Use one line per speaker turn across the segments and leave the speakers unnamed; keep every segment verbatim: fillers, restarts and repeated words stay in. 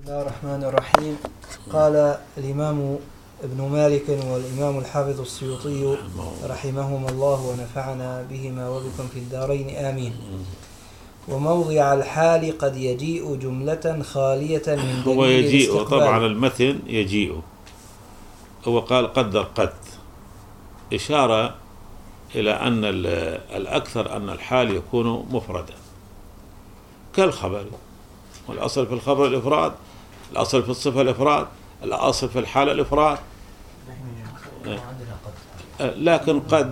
الله الرحمن الرحيم. قال الإمام ابن مالك والإمام الحافظ السيوطي رحمهما الله ونفعنا بهما وبكم في الدارين آمين. وموضع الحال قد يجيء جملة خالية من دليل
هو يجيء
الاستقبال.
طبعا المتن يجيء، هو قال قدر قد، إشارة إلى أن الأكثر أن الحال يكون مفردا كالخبر، والأصل في الخبر الإفراد، الأصل في الصفة الإفراد، الأصل في الحالة الإفراد. لكن قد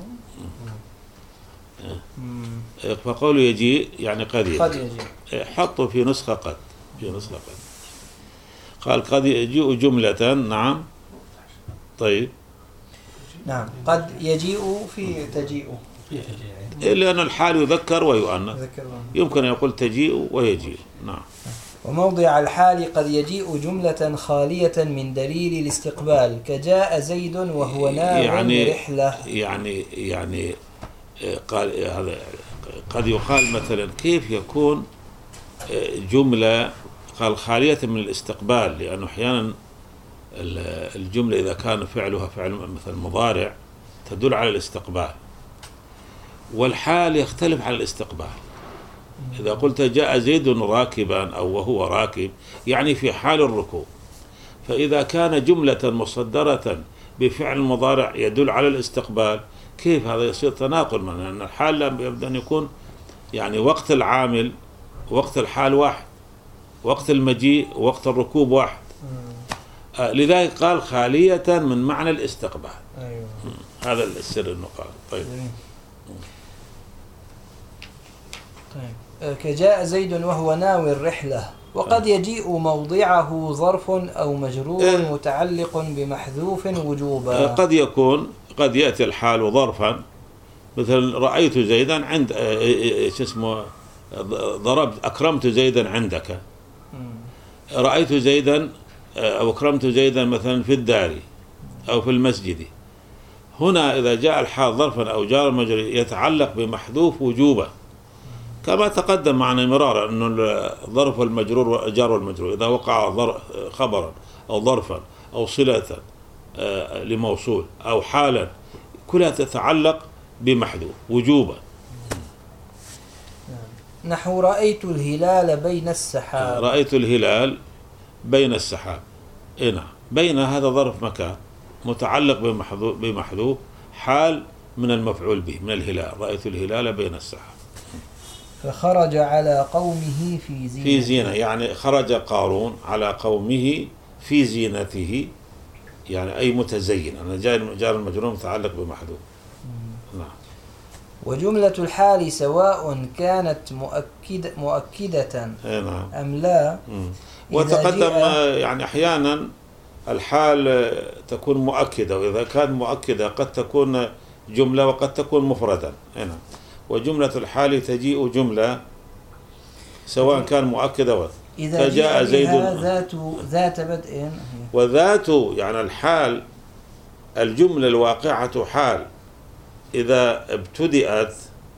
فقوله يجيء يعني قد يجيء، حطوا في نسخة قد، في نسخة قد قال قد يجيء جملة. نعم طيب
نعم قد يجيء في تجيء،
لأن الحال يذكر ويؤنث، يمكن أن يقول تجيء ويجيء. نعم.
وموضع الحال قد يجيء جملة خالية من دليل الاستقبال كجاء زيد وهو نام
يعني
رحلة.
يعني يعني قال هذا قد يقال مثلا كيف يكون جملة قال خالية من الاستقبال، لأنه أحيانا الجملة إذا كان فعلها فعل مثل مضارع تدل على الاستقبال، والحال يختلف على الاستقبال. إذا قلت جاء زيد راكبا أو وهو راكب يعني في حال الركوب، فإذا كان جملة مصدرة بفعل مضارع يدل على الاستقبال، كيف هذا يصير تناقض؟ من أن الحال يبدأ أن يكون يعني وقت العامل وقت الحال واحد، وقت المجيء وقت الركوب واحد. آه لذلك قال خالية من معنى الاستقبال.
أيوة.
هذا السر انه قال. طيب.
طيب كجاء زيد وهو ناوي الرحلة، وقد يجيء موضعه ظرف أو مجرور
إيه.
متعلق بمحذوف وجوبا.
قد يكون قد يأتي الحال ظرفا، مثل رأيت زيدا عند ايش اسمه ضربت أكرمت زيدا عندك، رأيت زيدا أو أكرمت زيدا مثلا في الدار أو في المسجد. هنا إذا جاء الحال ظرفا أو جار مجرور يتعلق بمحذوف وجوبا، كما تقدم معنا مرارا أنه الظرف والمجرور والجار والمجرور إذا وقع خبرا أو ظرفا أو صلة لموصول أو حالا كلها تتعلق بمحذوف وجوبا.
نحو رأيت الهلال بين السحاب.
رأيت الهلال بين السحاب، هنا بين هذا ظرف مكان متعلق بمحذوف بمحذوف حال من المفعول به من الهلال، رأيت الهلال بين السحاب.
فخرج على قومه في زينته.
في زينة يعني خرج قارون على قومه في زينته، يعني أي متزين. أنا جاء جار المجرور متعلق بمحذوف. نعم.
وجملة الحال سواء كانت مؤكد مؤكدة
نعم.
أم لا.
مم. وتقدم يعني أحيانا الحال تكون مؤكدة، وإذا كانت مؤكدة قد تكون جملة وقد تكون مفردا. هنا وجملة الحال تجيء جملة سواء كان مؤكدة.
إذا جاء زيد ذات ذات بدء،
وذات يعني الحال الجملة الواقعة حال إذا ابتدأت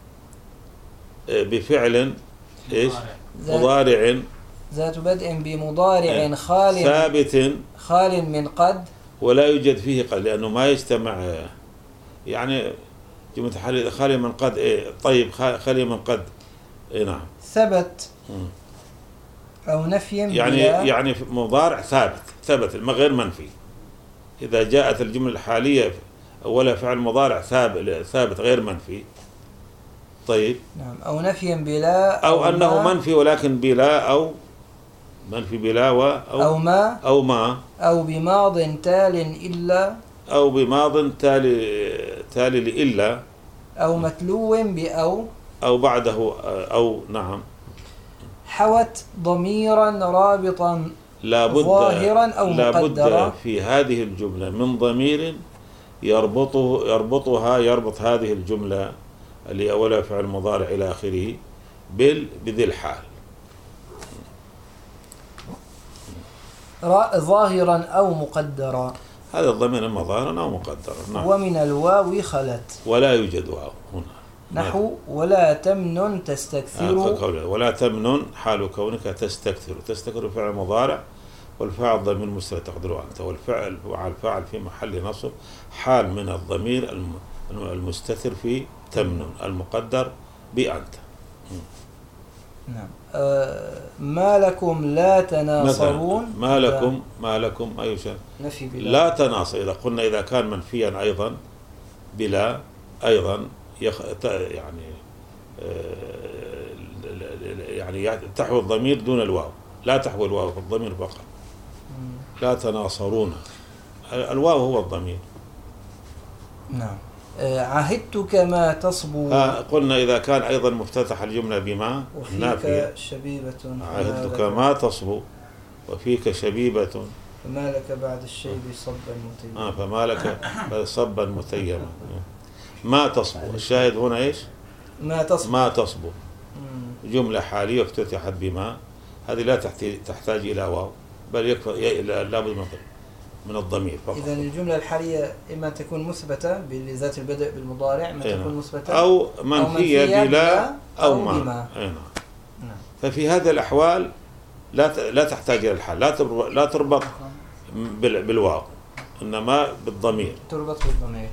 بفعل إيش مضارع
ذات بدء بمضارع خال
ثابت
خال من قد
ولا يوجد فيه قد، لأنه ما يجتمع يعني جملة حال خالي من قد. إيه طيب خالي من قد. إيه نعم.
ثبت أو نفي
يعني يعني مضارع ثابت ثبت غير منفي. إذا جاءت الجملة الحالية أولها فعل مضارع ثابت ثابت غير منفي. طيب.
نعم. أو نفي بلا
أو, أو أنه ما منفي ولكن بلا، أو منفي بلا و أو,
أو ما
أو ما
أو بماض تال إلا
أو بماض تالي تالي لإلا
أو متلو بأو
أو بعده أو. نعم.
حوت ضميرا رابطا
لابد
ظاهرا أو مقدرا.
لابد في هذه الجملة من ضمير يربطه يربطها يربط هذه الجملة اللي أولها فعل مضارع إلى آخره بال بذي الحال
ظاهرا أو مقدرا.
هذا الضمير إما ظاهرا أو مقدرا. نعم.
ومن الواو خلت
ولا يوجد واو هنا.
نحو ولا تمنن تستكثر.
آه ولا تمنن حال كونك تستكثر. تستكثر فعل مضارع والفاعل ضمير مستتر تقدره أنت، والفعل وعلى الفاعل في محل نصب حال من الضمير المستتر في تمنن المقدر بأنت.
نعم. آه ما لكم لا تناصرون.
ما لكم ما لكم أي شيء
نفي بلا.
لا تناصر. إذا قلنا إذا كان منفيا أيضا بلا أيضا يخ... يعني آه يعني تحوي الضمير دون الواو، لا تحوي الواو في الضمير فقط. لا تناصرون الواو هو الضمير.
نعم. آه عهدتك ما تصبو.
آه قلنا إذا كان أيضا مفتتح الجملة بما
وفيك شبيبة.
عهدتك ما تصبو وفيك شبيبة
فما لك بعد الشيب صبا متيما.
آه فما لك صبا متيما. ما تصبو الشاهد هنا إيش؟
ما تصبو.
ما تصبو جملة حالية افتتحت بما، هذه لا تحتاج إلى واو بل يكفي لابد من من الضمير فقط.
إذا الجملة الحالية إما تكون مثبتة بذات البدء بالمضارع، إما تكون مثبتة
أو منفية بلا أو, أو ما.
بما.
نعم. ففي هذه الأحوال لا لا تحتاج إلى الحال، لا تربط لا تربط بالواو إنما بالضمير.
تربط بالضمير.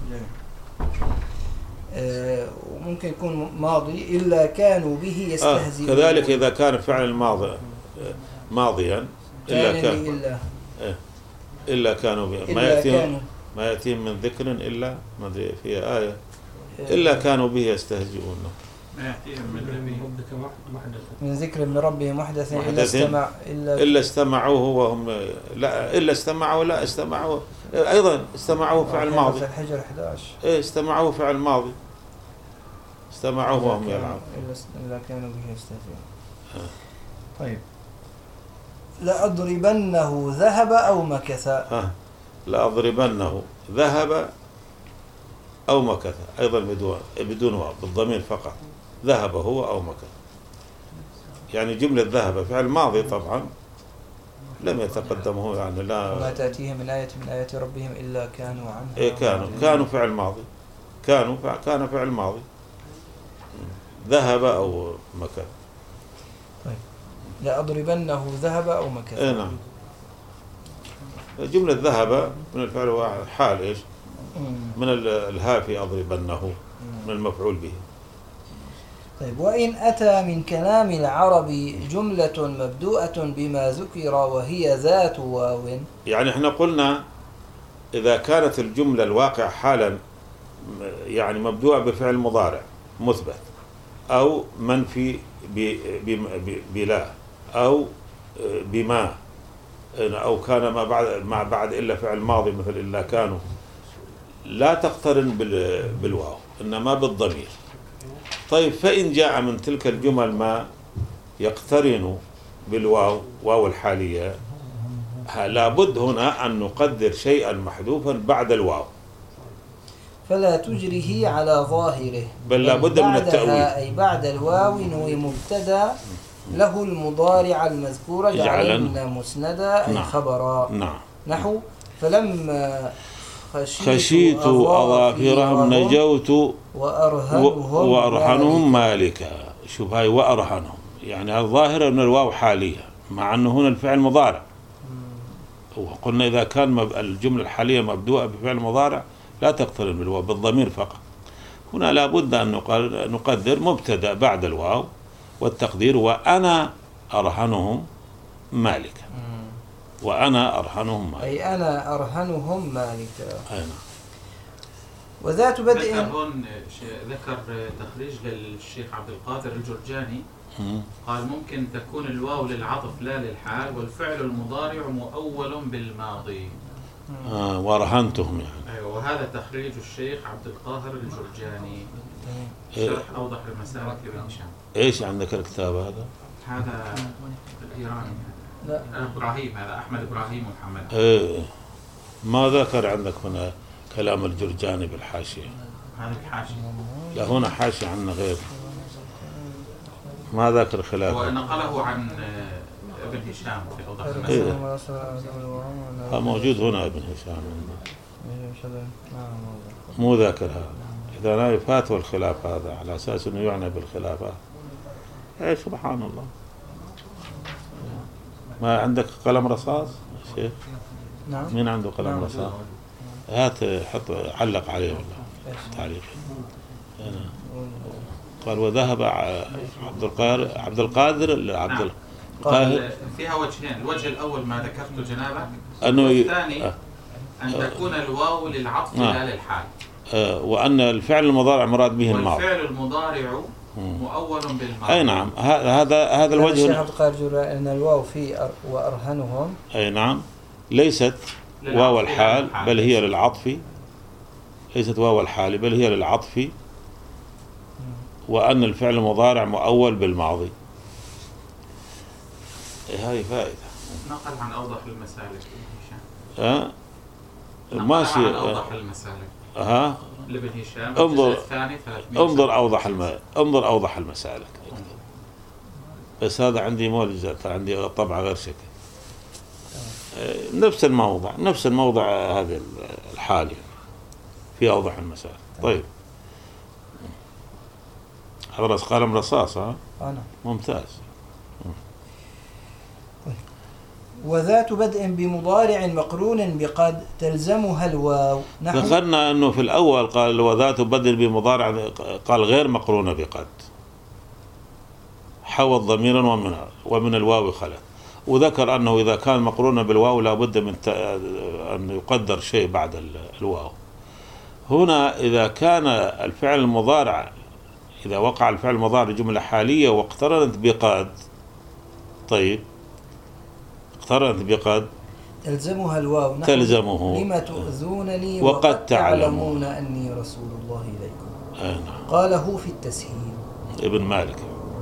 آه وممكن يكون ماضي إلا كانوا به يستهزئون.
آه كذلك إذا كان فعل الماضي ماضيا إلا كان
إلا,
إيه إلا كانوا به. ما يأتيهم ما يأتيهم من ذكر إلا ما أدري فيها آية إلا كانوا به يستهزئون.
ما يأتيهم من ربك محدث
من ذكر من ربهم محدث إلا استمع
إلا, إلا استمعوه وهم لا إلا استمعوا لا استمعوا أيضا استمعوه فعل ماضي.
في الحجر إحدى عشر
إيه استمعوه فعل ماضي استمعوه وهم يلعبون.
إلا كانوا به يستهزئون. طيب لأضربنه ذهب أو مكث.
ها لأضربنه ذهب أو مكث أيضا بدون بدون واو بالضمير فقط. ذهب هو أو مكث يعني جملة ذهب فعل ماضي طبعا لم يتقدمه يعني لا.
وما تأتيهم من آية من آيات ربهم إلا كانوا عنها.
إيه كانوا كانوا فعل ماضي كانوا كان فعل ماضي ذهب أو مكث.
طيب لأضربنه ذهب أو مكث.
إيه نعم. جملة ذهب من الفعل واحد حال إيش من الهاء في أضربنه من المفعول به.
طيب وإن أتى من كلام العرب جملة مبدوءة بما ذكر وهي ذات واو.
يعني احنا قلنا إذا كانت الجملة الواقع حالا يعني مبدوءة بفعل مضارع مثبت أو منفي بلا أو بما أو كان ما بعد ما بعد إلا فعل ماضي مثل إلا كانوا لا تقترن بالواو إنما بالضمير. طيب فإن جاء من تلك الجمل ما يقترن بالواو واو الحالية لابد هنا أن نقدر شيئا محذوفا بعد الواو
فلا تجره على ظاهره
بل لابد من التأويل.
أي بعد الواو نوي مبتدا له المضارع المذكور جعلنا مسندا أي
نعم.
خبرا.
نعم.
نحو فلما خشيت,
خشيت أظافرهم نجوت
وأرهنهم,
وأرهنهم مالكا. شوف هاي وأرهنهم يعني الظاهرة من الواو حالية مع أنه هنا الفعل مضارع. وقلنا إذا كان الجملة الحالية مبدوءة بفعل مضارع لا تقترن بالواو بالضمير فقط. هنا لابد أن نقدر مبتدأ بعد الواو والتقدير وأنا أرهنهم مالكا. وأنا أرهنهم مالكا
أي أنا أرهنهم مالكا.
أينا.
وذات بدء.
هون ذكر تخريج للشيخ عبد القادر الجرجاني قال ممكن تكون الواو للعطف لا للحال والفعل المضارع مؤول بالماضي.
آه ورهنتهم يعني.
أيوة وهذا تخريج الشيخ عبد القاهر الجرجاني شرح أوضح المسالك لابن هشام.
إيش عندك الكتاب هذا؟
هذا الإيراني. لا إبراهيم هذا أحمد إبراهيم محمد.
إيه ما ذكر عندك هنا كلام الجرجاني بالحاشية.
هذا الحاشية.
لا هنا حاشية عنا غير. ما ذكر خلافه.
ونقله عن ابن هشام في أوضح المسالك.
إيه. موجود هنا ابن هشام. مو ذاكر هذا. إذا نائب فاتوا الخلاف هذا على أساس أنه يعني بالخلافات. إيه سبحان الله. ما عندك قلم رصاص شيخ؟
نعم.
مين عنده قلم نعم. رصاص؟ هات حط علق عليه والله تعليق. قال وذهب عبد القادر عبد القادر عبد القاهر.
فيها وجهين، الوجه الأول ما ذكرته جنابك،
أنه
والثاني أه أن تكون الواو للعطف لا أه للحال،
أه وأن الفعل المضارع مراد به الماضي،
والفعل المضارع مؤول بالماضي.
أي نعم. هذا هذا الوجه.
الشيخ عبد القادر أن الواو في وأرهنهم.
أي نعم. ليست واو الحال بل هي للعطف، ليست واو الحال بل هي للعطف، وأن الفعل المضارع مؤول بالماضي. هاي فائدة.
نقل عن أوضح المسالك.
ها ماشي.
عن أوضح المسالك.
ها
لابن هشام.
انظر انظر أوضح الم... انظر أوضح المسالك. بس هذا عندي مولد، عندي طبعة غير شكل. نفس الموضع نفس الموضع هذا الحالي في أوضح المسائل. طيب هذا قلم رصاص. ها
أنا
ممتاز.
وذات بدء بمضارع مقرون بقد تلزمها الواو.
نحو ذكرنا أنه في الأول قال وذات بدء بمضارع، قال غير مقرونة بقد، حوت ضميرا ومن ومن الواو خلت، وذكر أنه إذا كان مقرونا بالواو لابد من أن يقدر شيء بعد الواو. هنا إذا كان الفعل المضارع، إذا وقع الفعل المضارع جملة حالية واقترنت بقد، طيب اقترنت بقد
تلزمها الواو.
تلزمه
لما تؤذونني
وقد,
وقد تعلمون,
تعلمون
أني رسول الله إليكم.
آه.
قاله في التسهيل
ابن مالك.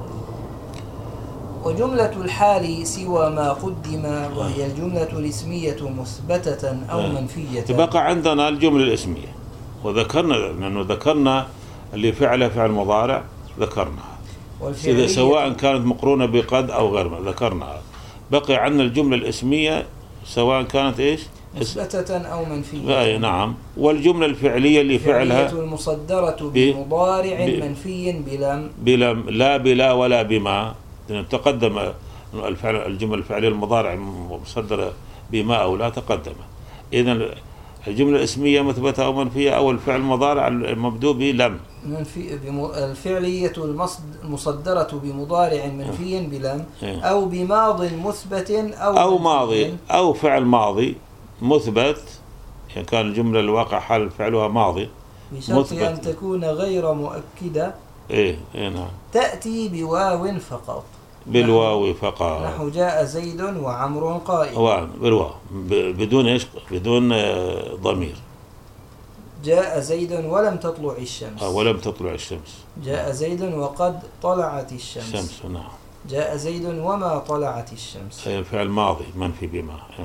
وجملة الحال سوى ما قدم، وهي الجملة الاسمية مثبتة أو منفية.
بقى عندنا الجملة الاسمية، وذكرنا لأنه ذكرنا اللي فعله فعل مضارع ذكرناها، إذا سواء كانت مقرونة بقد أو غير ذكرناها. بقي عندنا الجملة الاسمية سواء كانت إيش
مثبتة أو منفية.
نعم. والجملة الفعلية اللي فعلها
المصدرة بمضارع منفي بلم
بلم لا بلا ولا بما. تقدم الفعل الجمل الفعلية المضارع مصدرة بما أو لا تقدم. إذن الجملة الاسمية مثبتة أو منفية، أو الفعل المضارع المبدوء بلم.
منفي الفعلية المصدرة بمضارع منفي بلم، أو بماض مثبت أو
أو ماضي، أو فعل ماضي مثبت، يعني كان الجملة الواقع حال فعلها ماضي
بشرط أن تكون غير مؤكدة.
إيه إيه نعم.
تأتي بواو فقط.
بالواو فقط.
نحو جاء زيد وعمر قائم.
بالواو بدون إيش؟ بدون ضمير.
جاء زيد ولم تطلع الشمس.
آه ولم تطلع الشمس.
جاء زيد وقد طلعت الشمس.
الشمس نعم.
جاء زيد وما طلعت الشمس.
أي فعل ماضي منفي بما. نعم.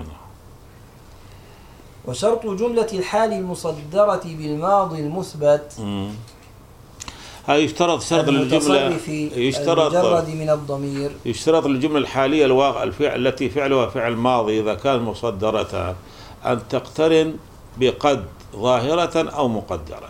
وشرط جملة الحال المصدرة بالماضي المثبت.
مم. هاي يشترط شرط الجملة، يشترط
المجرد من الضمير،
يشترط الجملة الحالية الواقع الفعل التي فعلها فعل ماضي إذا كان مصدرة أن تقترن بقد ظاهرة أو مقدرة.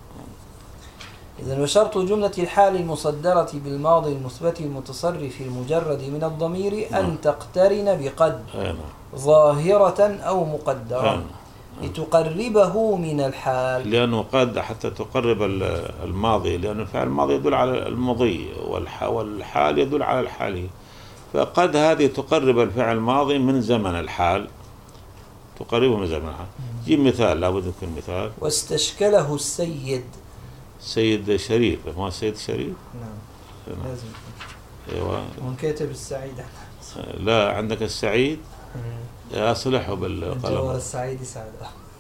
إذن وشرط جملة الحال المصدرة بالماضي المثبت المتصرف المجرد من الضمير أن تقترن بقد ظاهرة أو مقدرة لتقربه من الحال،
لأنه قد حتى تقرب الماضي، لأن الفعل الماضي يدل على المضي والحال يدل على الحالي، فقد هذه تقرب الفعل الماضي من زمن الحال، تقربه من زمن الحال. جيب مثال، لابد يكون مثال.
واستشكله السيد.
سيد شريف، ما السيد شريف؟
نعم لازم.
ايوه.
وانكتب السعيد.
لا عندك السعيد. أصلحه بالقلم.
السعيد سعد.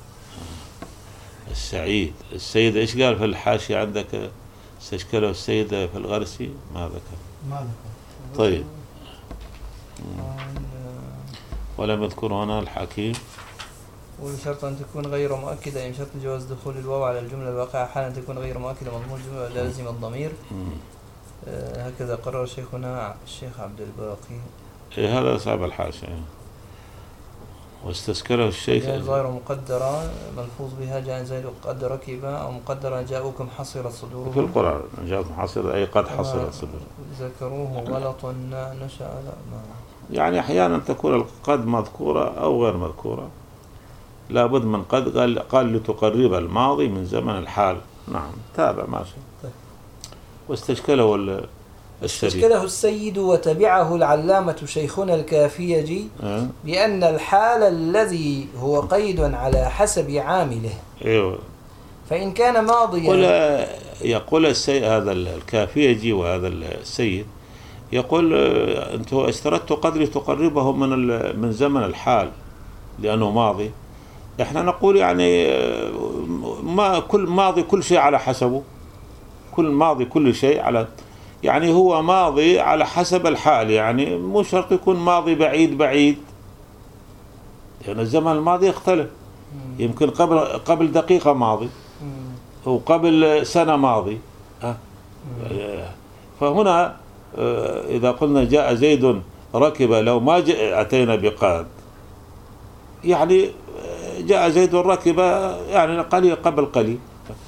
السعيد السيد إيش قال في الحاشية عندك؟ استشكله السيد في الغرسي ما ذكر.
ما ذكر.
طيب. ولم يذكر هنا الحكيم.
وبشرط أن تكون غير مؤكدة، يعني شرط جواز دخول الواو على الجملة الواقعة حالا تكون غير مؤكدة مضمون الجملة لا لازم الضمير. آه هكذا قرر شيخنا الشيخ عبد الباقي.
إيه هذا صعب الحاشية. واستسكره الشيخ
جائز غير مقدرة ملفوظ بها جائز غير قد ركب أو مقدرة جاءوكم حصرت صدورهم
في القرآن جاءكم حصرت أي قد حصرت صدورهم
ذكروه غلط نشأ لا ما
يعني أحيانا تكون القد مذكورة أو غير مذكورة لابد من قد قال, قال لتقرب الماضي من زمن الحال. نعم تابع ماشي.
طيب.
واستشكله السيد
استشكله السيد وتبعه العلامة شيخنا الكافيجي
أه؟
بأن الحال الذي هو قيد على حسب عامله
أيوه.
فإن كان ماضيا
يقول, يقول السيد هذا الكافيجي وهذا السيد يقول أنتم استردتوا قد لتقربه من من زمن الحال لأنه ماضي. إحنا نقول يعني ما كل ماضي كل شيء على حسبه كل ماضي كل شيء على يعني هو ماضي على حسب الحال يعني مو شرط يكون ماضي بعيد بعيد لأن يعني الزمن الماضي يختلف يمكن قبل قبل دقيقة ماضي وقبل سنة ماضي أه؟ فهنا إذا قلنا جاء زيد ركب لو ما أتينا بقاد يعني جاء زيد ركب يعني قليل قبل قليل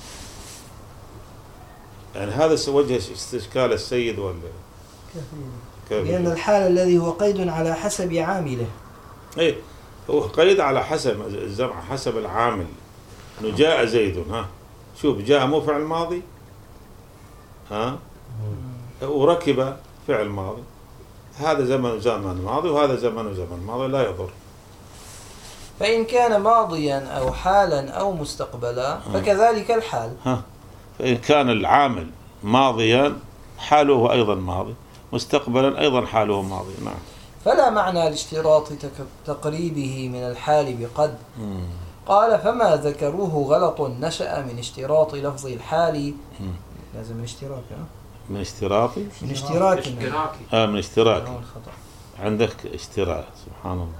يعني هذا وجه استشكال السيد ولا
لأن الحال الذي هو قيد على حسب عامله
إيه هو قيد على حسب الزمن حسب العامل إنه جاء زيد ها شوف جاء مو فعل ماضي ها وركب فعل ماضي هذا زمن زمن ماضي وهذا زمن زمن ماضي لا يضر.
فإن كان ماضيا أو حالا أو مستقبلا فكذلك الحال.
ها فإن كان العامل ماضيا حاله أيضا ماضي مستقبلا أيضا حاله ماضي. نعم.
فلا معنى لاشتراط تقريبه من الحال بقد. مم. قال فما ذكروه غلط نشأ من اشتراط لفظ الحال. مم. لازم من اشتراك ها؟
من اشتراطي
من اشتراكي
آه من اشتراكي عندك اشتراك سبحان الله.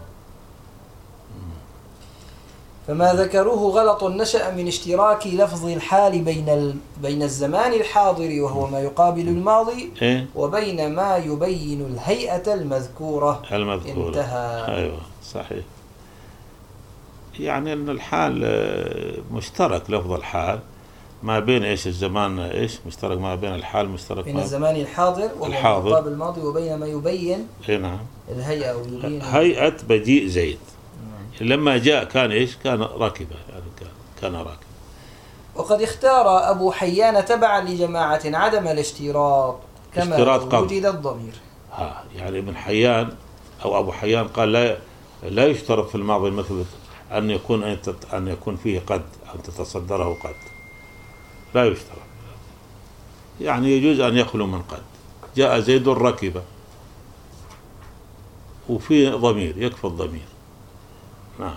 فما ذكروه غلط نشأ من اشتراك لفظ الحال بين ال... بين الزمان الحاضر وهو ما يقابل الماضي
إيه؟
وبين ما يبين الهيئة المذكورة
المذكورة
انتهى.
أيوة صحيح. يعني أن الحال مشترك لفظ الحال ما بين إيش الزمان إيش مشترك ما بين الحال مشترك
بين الزمان الحاضر وهو
الحاضر
يقابل الماضي وبين ما يبين
إيه نعم
الهيئة أو يبين
هيئة مجيء زيد. لما جاء كان إيش كان راكبا يعني كان كان راكب.
وقد اختار أبو حيان تبعا لجماعة عدم الاشتراط كما وجد الضمير.
ها يعني ابن حيان أو أبو حيان قال لا لا يشترط في الماضي مثل أن يكون أن يكون فيه قد أن تتصدره قد لا يشترط يعني يجوز أن يخلو من قد. جاء زيد ركب وفي ضمير يكفي الضمير. نعم.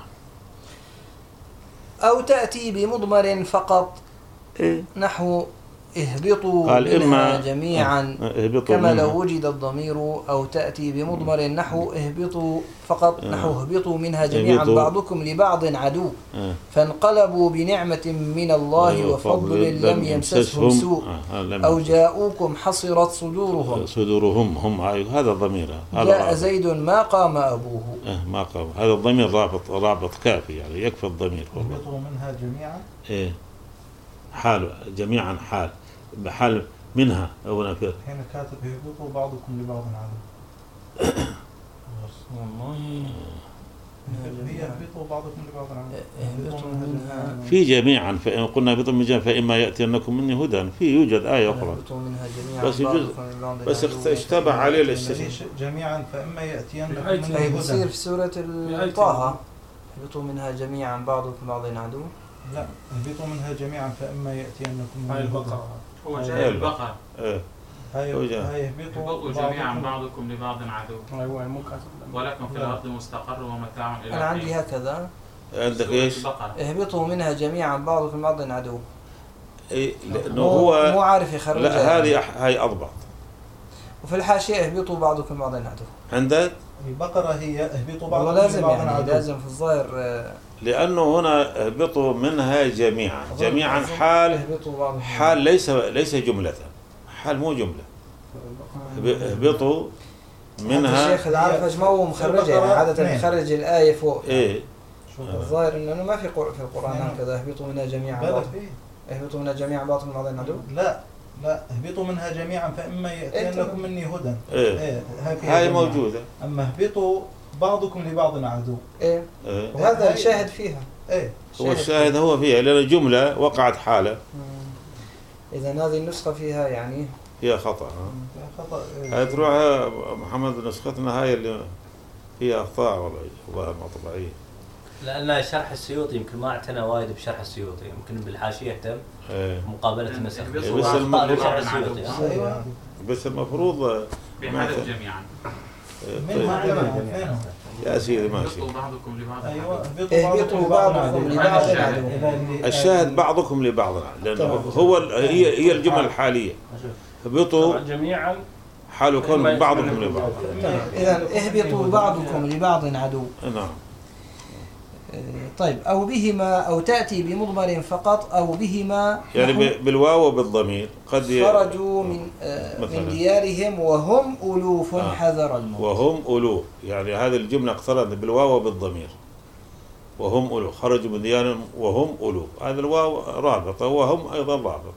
أو تأتي بمضمر فقط
إيه؟
نحو اهبطوا
قال
منها جميعا
اه
كما لو وجد الضمير. أو تأتي بمضمر نحو اهبطوا فقط نحو اهبطوا منها جميعا اهبطوا. بعضكم لبعض عدو اه فانقلبوا بنعمة من الله وفضل لم يمسسهم سوء اه أو جاءوكم حصرت صدورهم
صدورهم هم هذا الضمير.
جاء زيد ما قام أبوه
اه ما قام. هذا الضمير رابط رابط كافي يعني يكفي الضمير.
اهبطوا منها جميعا
إيه حال جميعا حال بحال منها أو نفر.
هنا كاتب يهبطوا بعضكم لبعض عدو. والله هي يهبطوا بعضكم لبعض عدو.
في جميعا فإن قلنا اهبطوا من جميعا فإما يأتينكم مني هدى في يوجد آية أخرى بس يجوز بس اشتبه عليه الاستثناء
جميعا فإما يأتينكم مني هدى.
يصير في سورة طه اهبطوا منها جميعا بعضكم بعض عدو.
لا اهبطوا منها جميعا فإما يأتينكم
هاي البقرة هو جاي البقرة
ايه
هاي يهبطوا
جميعا بعضكم لبعض عدو.
ايوه مو كاتب
ولكم في الأرض مستقر ومتاع إلى حين.
أنا عندي هكذا
عندك إيش
اهبطوا منها جميعا بعضكم بعض عدو.
إيه لأنه هو
مو عارف يخرج.
لا هذه هاي أضبط.
وفي الحاشية اهبطوا بعضكم بعض عدو.
عندك
البقرة هي اهبطوا بعضكم
لازم
لبعض
يعني
عدو.
لازم في الظاهر
لأنه هنا اهبطوا منها جميعا جميعا حال حال ليس ليس جملة حال مو جملة. اهبطوا منها
الشيخ العارف أجمعه مخرجة، يعني عادة يخرج الآية فوق.
إيه
الظاهر إنه ما في في القرآن هكذا اهبطوا منها جميعا اهبطوا منها جميعا بعضكم بعض عدو.
لا لا اهبطوا منها جميعا فإما يأتينكم مني هدى.
إيه,
إيه
هاي موجودة.
أما اهبطوا بعضكم لبعض عدو.
إيه,
إيه.
وهذا الشاهد فيها.
إيه
هو الشاهد هو فيها لأن جملة وقعت حالة.
إذا هذه النسخة فيها يعني
هي خطأ.
خطأ.
هاي تروح محمد نسختنا هاي اللي فيها أخطاء والله والله ما طبيعية.
لأن شرح السيوطي يمكن ما اعتنى وايد بشرح السيوطي، يمكن بالحاشية يهتم مقابلة النسخ.
بس المفروض
السيوطي
بس المفروض
بحذف جميعا.
منها
يا سيدي ماشي.
اهبطوا بعضكم لبعض.
أيوة
اهبطوا بعضكم لبعض عدو.
الشاهد بعضكم لبعض، لأنه هو هي هي الجملة الحالية. اهبطوا
جميعا
حال كون بعضكم لبعض.
إذا اهبطوا بعضكم لبعض عدو.
نعم.
طيب أو بهما أو تأتي بمضمر فقط أو بهما
يعني بالواو وبالضمير قد
خرجوا من آه من ديارهم وهم ألوف آه حذر الموت.
وهم ألوف، يعني هذه الجملة اقترنت بالواو وبالضمير. وهم ألوف خرجوا من ديارهم وهم ألوف، هذا الواو رابطة وهم أيضا رابط.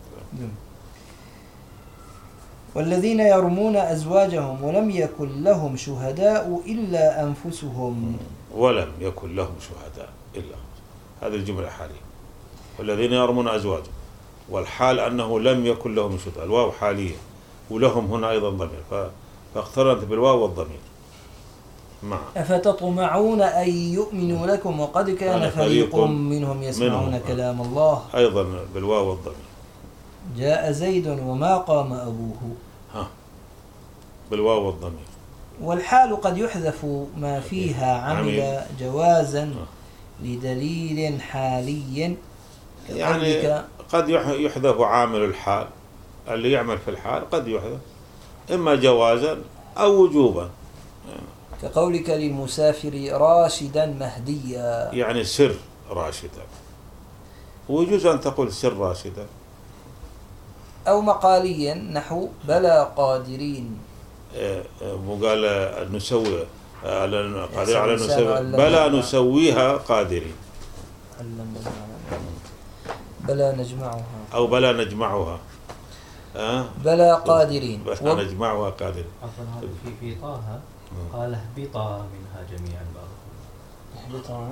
والذين يرمون أزواجهم ولم يكن لهم شهداء إلا أنفسهم.
ولم يكن لهم شهداء إلا هذه الجملة حالية. والذين يرمون أزواجهم والحال أنه لم يكن لهم شهداء، الواو حالية ولهم هنا أيضا ضمير فاقترنت بالواو والضمير مع.
أفتطمعون أن يؤمنوا لكم وقد كان فريق منهم يسمعون منهم كلام الله
أيضا بالواو والضمير.
جاء زيد وما قام أبوه
ها بالواو والضمير.
والحال قد يحذف ما فيها عمل جوازا لدليل حالي،
يعني قد يحذف عامل الحال اللي يعمل في الحال، قد يحذف إما جوازا أو وجوبا،
كقولك للمسافر راشدا مهديا،
يعني سر راشدا، ويجوز أن تقول سر راشدا.
أو مقاليا نحو بلى قادرين،
وقال نسوي قادر على نسوي بلى نسويها قادرين،
بلى نجمعها
أو بلى نجمعها أه؟
بلى قادرين
بلى نجمعها قادرين.
عفوا هذا في في طه قال اهبطا منها جميعا بعضكم.
اهبطا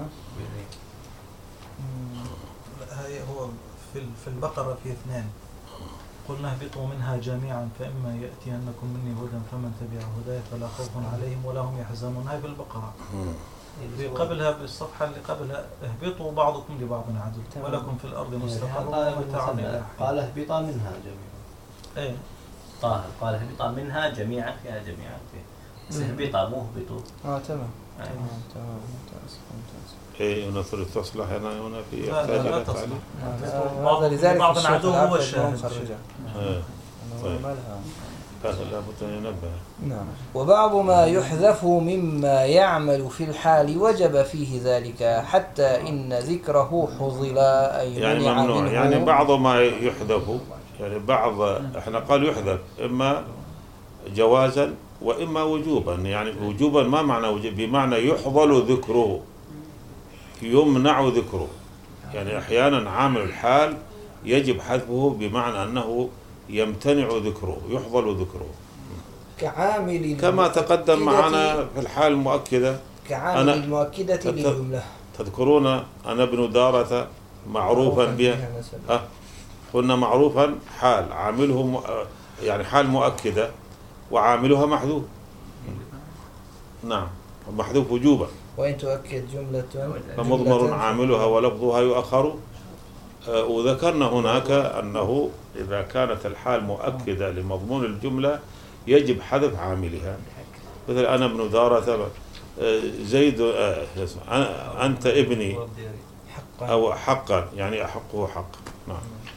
هاي هو في في البقرة في اثنين قلنا اهبطوا منها جميعا فإما يأتينكم مني هدى فمن تبع هداي فلا خوف عليهم ولا هم يحزنون. هاي بالبقرة. اللي قبلها بالصفحة اللي قبلها اهبطوا بعضكم لبعض عدو ولكم في الأرض مستقر ومتاع إلى حين.
قال اهبطا منها جميعا.
إيه
طه قال اهبطا منها جميعا فيها جميعا فيها اهبطا مو اهبطوا.
اه تمام
آه.
تمام ممتاز ممتاز.
ايه ونصر تصلح هنا هنا في
لا لا, لا تصلح.
هذا لذلك
بعض العدو هو الشاهد.
طيب هذا لابد أن ينبه.
نعم. وبعض ما يحذف مما يعمل في الحال وجب فيه ذلك حتى إن ذكره حظل أي
يعني ممنوع، يعني بعض ما يحذف، يعني بعض احنا قال يحذف إما جوازا وإما وجوبا. يعني وجوبا ما معنى وجوب؟ بمعنى يحظل ذكره، يمنع ذكره. يعني أحيانا عامل الحال يجب حذفه بمعنى أنه يمتنع ذكره، يحظل ذكره،
كعامل
كما تقدم معنا في الحال المؤكدة.
كعامل المؤكدة للجملة.
تذكرون أنا ابن دارة معروفا بها، أه قلنا معروفا حال عامله م... يعني حال مؤكدة وعاملها محذوف. نعم محذوف وجوبا.
وإن تؤكد جملة
فمضمر عاملها ولفظها يؤخر. أه وذكرنا هناك أنه إذا كانت الحال مؤكدة لمضمون الجملة يجب حذف عاملها. مثل أنا ابن دارة زيد أنت ابني أو حقا، يعني أحقه حق. نعم.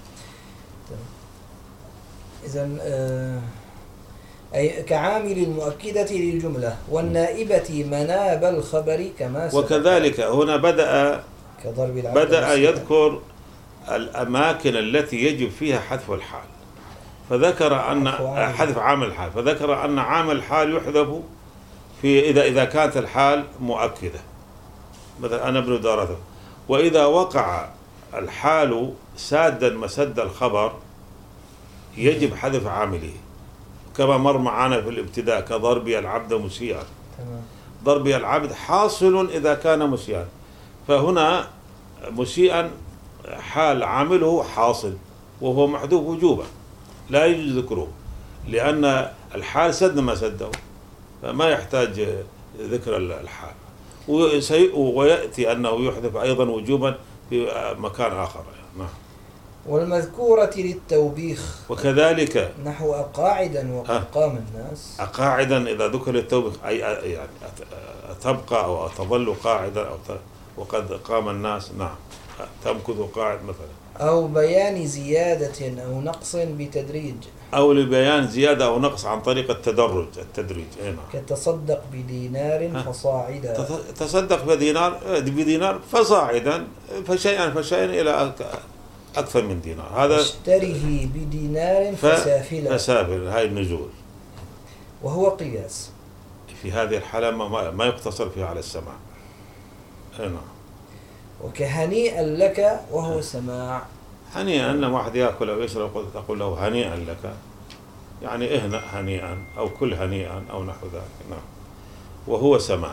إذن أي كعامل المؤكدة للجملة والنائبة مناب الخبر كما سبق.
وكذلك هنا بدأ بدأ يذكر الأماكن التي يجب فيها حذف الحال، فذكر أن حذف عامل الحال، فذكر أن عامل الحال يحذف في إذا إذا كانت الحال مؤكدة، مثلا أنا ابن دارته، وإذا وقع الحال سادا مسد الخبر يجب حذف عامله، كما مر معنا في الابتداء كضربي العبد مسيئا. ضربي العبد حاصل إذا كان مسيئا، فهنا مسيئا حال عامله حاصل وهو محذوف وجوبا لا يجوز ذكره، لأن الحال سد ما سده فما يحتاج ذكر الحال. ويأتي أنه يحذف أيضا وجوبا في مكان آخر. نعم.
والمذكورة للتوبيخ
وكذلك
نحو أقاعدا وقد قام الناس.
أقاعدا إذا ذكر للتوبيخ أي يعني تبقى أو تظل قاعدا أو وقد قام الناس. نعم. تمكث قاعد مثلا.
أو بيان زيادة أو نقص بتدريج،
أو لبيان زيادة أو نقص عن طريق التدرج التدريج. نعم.
كتصدق بدينار فصاعدا.
تصدق بدينار بدينار فصاعدا، فشيئا فشيئا إلى أكثر من دينار. هذا
اشتره بدينار فسافلا.
فسافل هاي النزول.
وهو قياس.
في هذه الحالة ما, ما يقتصر فيها على السماع. نعم.
وكهنيئا لك وهو سماع.
هنيئا لما واحد يأكل أو يشرب تقول له هنيئا لك، يعني اهنأ هنيئا أو كل هنيئا أو نحو ذلك. نعم. وهو سماع.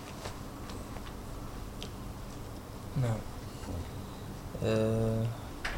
نعم. أه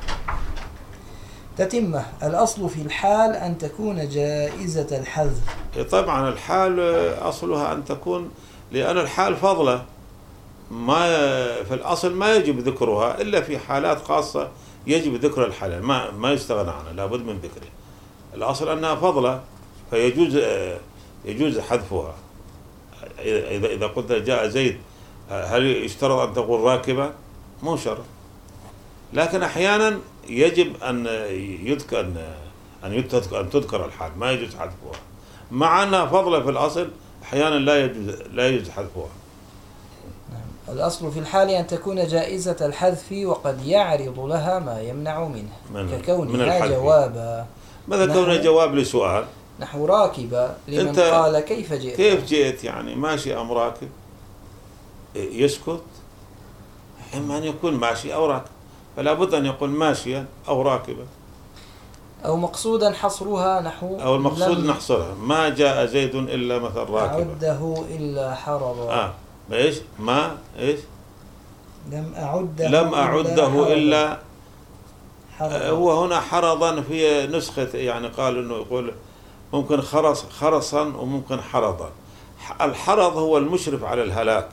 تتمة. الأصل في الحال أن تكون جائزة الحذف.
طبعا الحال أصلها أن تكون، لأن الحال فضلة ما في الأصل ما يجب ذكرها إلا في حالات خاصة يجب ذكر الحلال، ما ما يستغنى عنه، لابد من ذكره. الأصل أنها فضلة فيجوز يجوز حذفها. إذا إذا قلت جاء زيد، هل يشترط أن تقول راكبا؟ مو شرط، لكن أحيانا يجب أن يذكر أن أن أن تذكر الحال، ما يجوز حذفها، مع أنها فضلة في الأصل أحيانا لا يجوز لا يجوز حذفها.
الأصل في الحال أن تكون جائزة الحذف وقد يعرض لها ما يمنع منه،
من
ككونها جوابا.
ماذا كونها جواب لسؤال؟
نحو راكبا لمن قال كيف جئت.
كيف جئت يعني ماشي أم راكب؟ يسكت؟ إما أن يكون ماشي أو راكب، فلا بد أن يقول ماشيا أو راكبا.
أو مقصودا حصرها نحو
أو المقصود نحصرها، ما جاء زيد إلا مثل راكبا.
أعده إلا حرضا.
آه. إيش؟ ما إيش؟
لم أعده
لم أعده إلا
حرضا.
هو هنا حرضا في نسخة، يعني قال إنه يقول ممكن خرص خرصا وممكن حرضا. الحرض هو المشرف على الهلاك،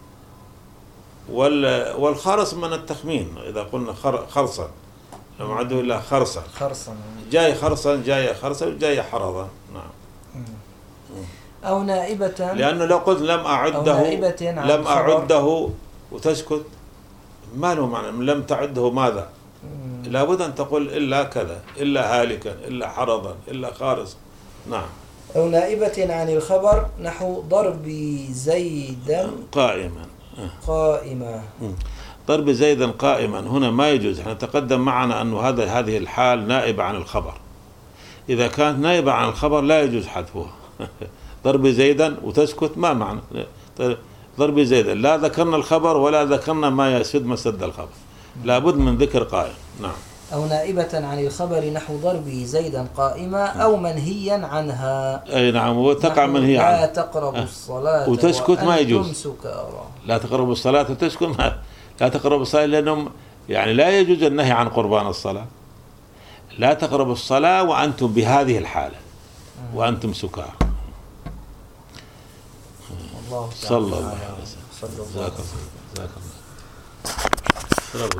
والخرص من التخمين. إذا قلنا خرصا لم أعده إلا خرصا،
خرصا
جاي خرصا جاي خرصا جاي حرضا. نعم.
أو نائبة،
لأنه لو قلت لم أعده لم أعده وتسكت ما له معنى. لم تعده ماذا؟ لابد أن تقول إلا كذا، إلا هالكا، إلا حرضا، إلا خارص. نعم.
أو نائبة عن الخبر نحو ضرب زيدا
قائما
قائما.
ضرب زيدا قائما هنا ما يجوز. احنا تقدم معنا أنه هذا هذه الحال نائبة عن الخبر. إذا كانت نائبة عن الخبر لا يجوز حذفها. ضرب زيدا وتسكت ما معنى ضرب زيدا؟ لا ذكرنا الخبر ولا ذكرنا ما يسد مسد الخبر، لابد من ذكر قائم. نعم.
أو نائبة عن الخبر نحو ضرب زيدا قائمة أو منهيا عنها.
أي نعم. وتقع منهي عنها.
لا تقرب الصلاة
وتسكت ما يجوز.
سكارى.
لا تقرب الصلاة وتسكت ما لا تقرب الصلاة، لأنهم يعني لا يجوز النهي عن قربان الصلاة. لا تقرب الصلاة وأنتم بهذه الحالة وأنتم سكارى. صلى الله عليه وسلم.